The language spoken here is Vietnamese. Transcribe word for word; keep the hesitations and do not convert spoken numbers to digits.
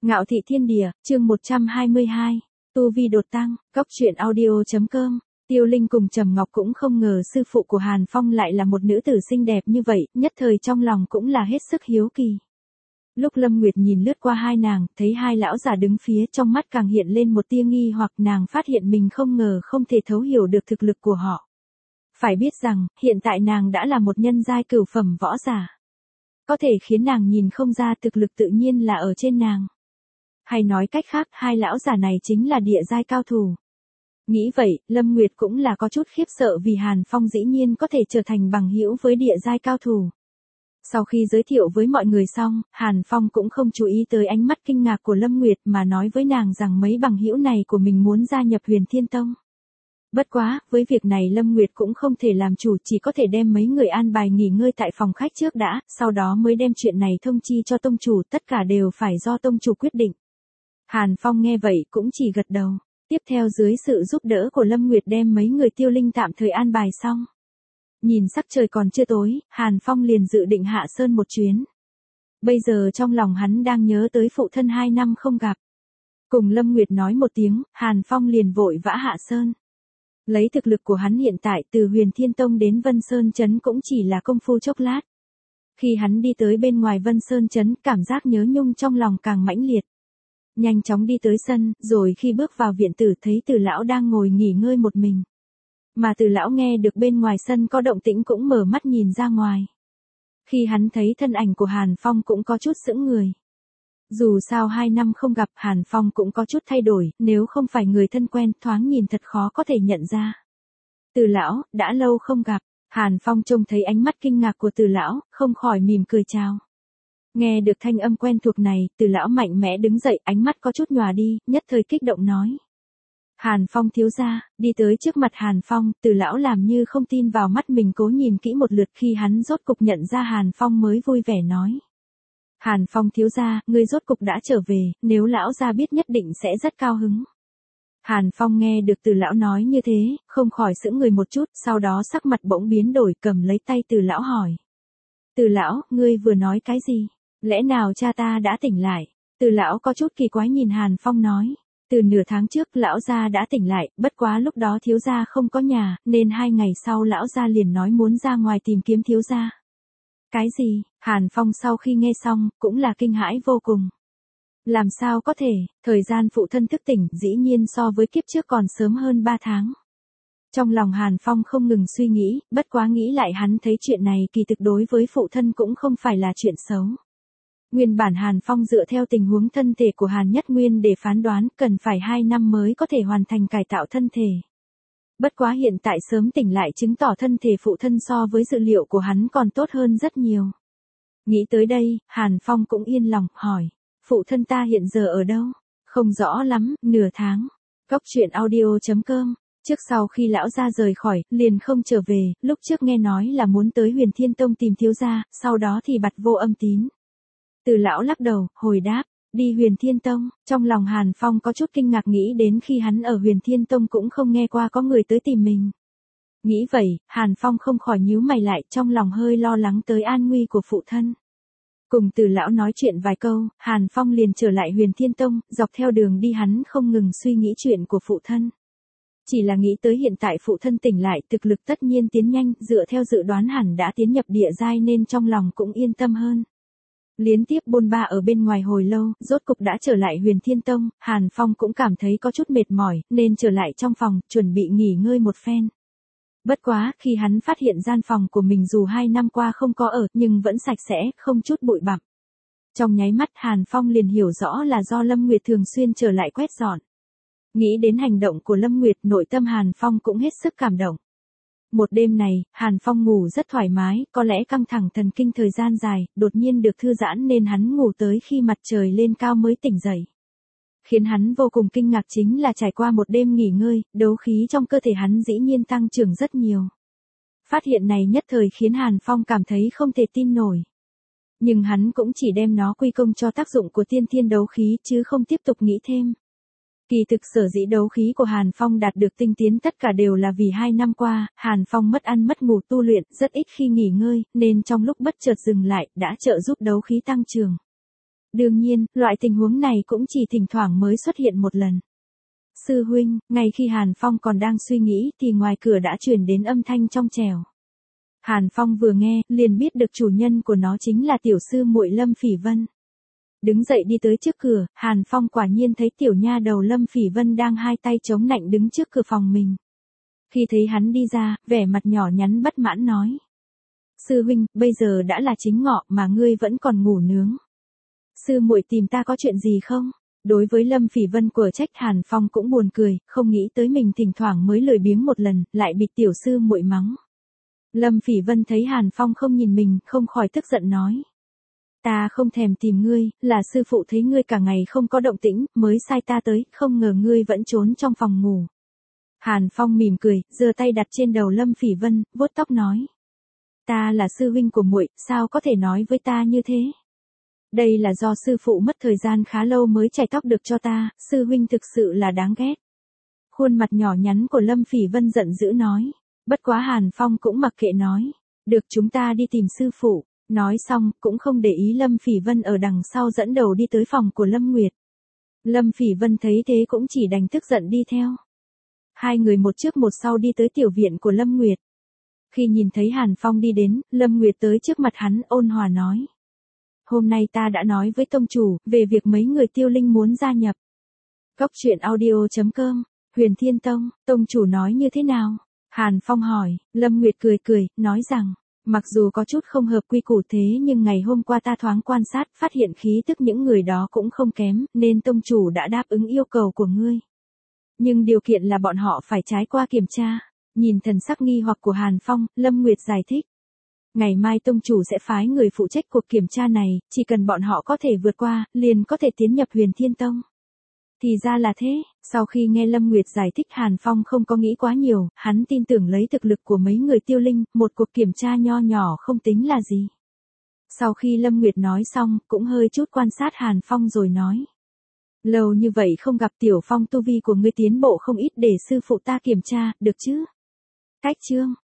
Ngạo thị thiên địa, chương một trăm hai mươi hai, tu vi đột tăng, cốc truyện audio.com. Tiêu Linh cùng Trầm Ngọc cũng không ngờ sư phụ của Hàn Phong lại là một nữ tử xinh đẹp như vậy, nhất thời trong lòng cũng là hết sức hiếu kỳ. Lúc Lâm Nguyệt nhìn lướt qua hai nàng, thấy hai lão già đứng phía trong mắt càng hiện lên một tia nghi hoặc, nàng phát hiện mình không ngờ không thể thấu hiểu được thực lực của họ. Phải biết rằng, hiện tại nàng đã là một nhân giai cửu phẩm võ giả. Có thể khiến nàng nhìn không ra thực lực tự nhiên là ở trên nàng. Hay nói cách khác, hai lão già này chính là địa giai cao thủ. Nghĩ vậy, Lâm Nguyệt cũng là có chút khiếp sợ vì Hàn Phong dĩ nhiên có thể trở thành bằng hữu với địa giai cao thủ. Sau khi giới thiệu với mọi người xong, Hàn Phong cũng không chú ý tới ánh mắt kinh ngạc của Lâm Nguyệt mà nói với nàng rằng mấy bằng hữu này của mình muốn gia nhập Huyền Thiên Tông. Bất quá, với việc này Lâm Nguyệt cũng không thể làm chủ, chỉ có thể đem mấy người an bài nghỉ ngơi tại phòng khách trước đã, sau đó mới đem chuyện này thông chi cho tông chủ, tất cả đều phải do tông chủ quyết định. Hàn Phong nghe vậy cũng chỉ gật đầu. Tiếp theo dưới sự giúp đỡ của Lâm Nguyệt đem mấy người Tiêu Linh tạm thời an bài xong. Nhìn sắc trời còn chưa tối, Hàn Phong liền dự định hạ sơn một chuyến. Bây giờ trong lòng hắn đang nhớ tới phụ thân hai năm không gặp. Cùng Lâm Nguyệt nói một tiếng, Hàn Phong liền vội vã hạ sơn. Lấy thực lực của hắn hiện tại từ Huyền Thiên Tông đến Vân Sơn Trấn cũng chỉ là công phu chốc lát. Khi hắn đi tới bên ngoài Vân Sơn Trấn, cảm giác nhớ nhung trong lòng càng mãnh liệt. Nhanh chóng đi tới sân, rồi khi bước vào viện tử thấy Từ lão đang ngồi nghỉ ngơi một mình. Mà Từ lão nghe được bên ngoài sân có động tĩnh cũng mở mắt nhìn ra ngoài. Khi hắn thấy thân ảnh của Hàn Phong cũng có chút sững người. Dù sao hai năm không gặp, Hàn Phong cũng có chút thay đổi, nếu không phải người thân quen, thoáng nhìn thật khó có thể nhận ra. Từ lão, đã lâu không gặp. Hàn Phong trông thấy ánh mắt kinh ngạc của Từ lão, không khỏi mỉm cười chào. Nghe được thanh âm quen thuộc này, Từ lão mạnh mẽ đứng dậy, ánh mắt có chút nhòa đi, nhất thời kích động nói. Hàn Phong thiếu gia, đi tới trước mặt Hàn Phong, Từ lão làm như không tin vào mắt mình, cố nhìn kỹ một lượt, khi hắn rốt cục nhận ra Hàn Phong mới vui vẻ nói. Hàn Phong thiếu gia, ngươi rốt cục đã trở về, nếu lão gia biết nhất định sẽ rất cao hứng. Hàn Phong nghe được Từ lão nói như thế, không khỏi sững người một chút, sau đó sắc mặt bỗng biến đổi, cầm lấy tay Từ lão hỏi. Từ lão, ngươi vừa nói cái gì? Lẽ nào cha ta đã tỉnh lại? Từ lão có chút kỳ quái nhìn Hàn Phong nói. Từ nửa tháng trước lão gia đã tỉnh lại, bất quá lúc đó thiếu gia không có nhà, nên hai ngày sau lão gia liền nói muốn ra ngoài tìm kiếm thiếu gia. Cái gì? Hàn Phong sau khi nghe xong, cũng là kinh hãi vô cùng. Làm sao có thể, thời gian phụ thân thức tỉnh dĩ nhiên so với kiếp trước còn sớm hơn ba tháng. Trong lòng Hàn Phong không ngừng suy nghĩ, bất quá nghĩ lại hắn thấy chuyện này kỳ thực đối với phụ thân cũng không phải là chuyện xấu. Nguyên bản Hàn Phong dựa theo tình huống thân thể của Hàn Nhất Nguyên để phán đoán cần phải hai năm mới có thể hoàn thành cải tạo thân thể. Bất quá hiện tại sớm tỉnh lại chứng tỏ thân thể phụ thân so với dự liệu của hắn còn tốt hơn rất nhiều. Nghĩ tới đây, Hàn Phong cũng yên lòng, hỏi. Phụ thân ta hiện giờ ở đâu? Không rõ lắm, nửa tháng. Cốc truyện audio.com. Trước sau khi lão gia rời khỏi, liền không trở về, lúc trước nghe nói là muốn tới Huyền Thiên Tông tìm thiếu gia, sau đó thì bặt vô âm tín. Từ lão lắc đầu, hồi đáp, đi Huyền Thiên Tông. Trong lòng Hàn Phong có chút kinh ngạc, nghĩ đến khi hắn ở Huyền Thiên Tông cũng không nghe qua có người tới tìm mình. Nghĩ vậy, Hàn Phong không khỏi nhíu mày lại, trong lòng hơi lo lắng tới an nguy của phụ thân. Cùng Từ lão nói chuyện vài câu, Hàn Phong liền trở lại Huyền Thiên Tông, dọc theo đường đi hắn không ngừng suy nghĩ chuyện của phụ thân. Chỉ là nghĩ tới hiện tại phụ thân tỉnh lại, thực lực tất nhiên tiến nhanh, dựa theo dự đoán hẳn đã tiến nhập địa giai nên trong lòng cũng yên tâm hơn. Liên tiếp bôn ba ở bên ngoài hồi lâu, rốt cục đã trở lại Huyền Thiên Tông, Hàn Phong cũng cảm thấy có chút mệt mỏi, nên trở lại trong phòng, chuẩn bị nghỉ ngơi một phen. Bất quá, khi hắn phát hiện gian phòng của mình dù hai năm qua không có ở, nhưng vẫn sạch sẽ, không chút bụi bặm. Trong nháy mắt Hàn Phong liền hiểu rõ là do Lâm Nguyệt thường xuyên trở lại quét dọn. Nghĩ đến hành động của Lâm Nguyệt, nội tâm Hàn Phong cũng hết sức cảm động. Một đêm này, Hàn Phong ngủ rất thoải mái, có lẽ căng thẳng thần kinh thời gian dài, đột nhiên được thư giãn nên hắn ngủ tới khi mặt trời lên cao mới tỉnh dậy. Khiến hắn vô cùng kinh ngạc chính là trải qua một đêm nghỉ ngơi, đấu khí trong cơ thể hắn dĩ nhiên tăng trưởng rất nhiều. Phát hiện này nhất thời khiến Hàn Phong cảm thấy không thể tin nổi. Nhưng hắn cũng chỉ đem nó quy công cho tác dụng của tiên thiên đấu khí chứ không tiếp tục nghĩ thêm. Kỳ thực sở dĩ đấu khí của Hàn Phong đạt được tinh tiến tất cả đều là vì hai năm qua, Hàn Phong mất ăn mất ngủ tu luyện, rất ít khi nghỉ ngơi, nên trong lúc bất chợt dừng lại, đã trợ giúp đấu khí tăng trưởng. Đương nhiên, loại tình huống này cũng chỉ thỉnh thoảng mới xuất hiện một lần. Sư huynh, ngay khi Hàn Phong còn đang suy nghĩ thì ngoài cửa đã truyền đến âm thanh trong trẻo. Hàn Phong vừa nghe, liền biết được chủ nhân của nó chính là tiểu sư muội Lâm Phỉ Vân. Đứng dậy đi tới trước cửa, Hàn Phong quả nhiên thấy tiểu nha đầu Lâm Phỉ Vân đang hai tay chống nạnh đứng trước cửa phòng mình. Khi thấy hắn đi ra, vẻ mặt nhỏ nhắn bất mãn nói. Sư huynh, bây giờ đã là chính ngọ mà ngươi vẫn còn ngủ nướng. Sư muội tìm ta có chuyện gì không? Đối với Lâm Phỉ Vân của trách Hàn Phong cũng buồn cười, không nghĩ tới mình thỉnh thoảng mới lười biếng một lần, lại bị tiểu sư muội mắng. Lâm Phỉ Vân thấy Hàn Phong không nhìn mình, không khỏi tức giận nói. Ta không thèm tìm ngươi, là sư phụ thấy ngươi cả ngày không có động tĩnh, mới sai ta tới, không ngờ ngươi vẫn trốn trong phòng ngủ. Hàn Phong mỉm cười, giơ tay đặt trên đầu Lâm Phỉ Vân, vuốt tóc nói. Ta là sư huynh của muội, sao có thể nói với ta như thế? Đây là do sư phụ mất thời gian khá lâu mới chải tóc được cho ta, sư huynh thực sự là đáng ghét. Khuôn mặt nhỏ nhắn của Lâm Phỉ Vân giận dữ nói. Bất quá Hàn Phong cũng mặc kệ nói. Được, chúng ta đi tìm sư phụ. Nói xong, cũng không để ý Lâm Phỉ Vân ở đằng sau dẫn đầu đi tới phòng của Lâm Nguyệt. Lâm Phỉ Vân thấy thế cũng chỉ đành tức giận đi theo. Hai người một trước một sau đi tới tiểu viện của Lâm Nguyệt. Khi nhìn thấy Hàn Phong đi đến, Lâm Nguyệt tới trước mặt hắn ôn hòa nói. Hôm nay ta đã nói với tông chủ, về việc mấy người Tiêu Linh muốn gia nhập. Cốc truyện audio chấm com, Huyền Thiên Tông, tông chủ nói như thế nào? Hàn Phong hỏi, Lâm Nguyệt cười cười, nói rằng, mặc dù có chút không hợp quy củ thế nhưng ngày hôm qua ta thoáng quan sát, phát hiện khí tức những người đó cũng không kém, nên tông chủ đã đáp ứng yêu cầu của ngươi. Nhưng điều kiện là bọn họ phải trải qua kiểm tra. Nhìn thần sắc nghi hoặc của Hàn Phong, Lâm Nguyệt giải thích. Ngày mai tông chủ sẽ phái người phụ trách cuộc kiểm tra này, chỉ cần bọn họ có thể vượt qua, liền có thể tiến nhập Huyền Thiên Tông. Thì ra là thế, sau khi nghe Lâm Nguyệt giải thích Hàn Phong không có nghĩ quá nhiều, hắn tin tưởng lấy thực lực của mấy người Tiêu Linh, một cuộc kiểm tra nho nhỏ không tính là gì. Sau khi Lâm Nguyệt nói xong, cũng hơi chút quan sát Hàn Phong rồi nói. Lâu như vậy không gặp Tiểu Phong tu vi của ngươi tiến bộ không ít để sư phụ ta kiểm tra, được chứ? Cách chương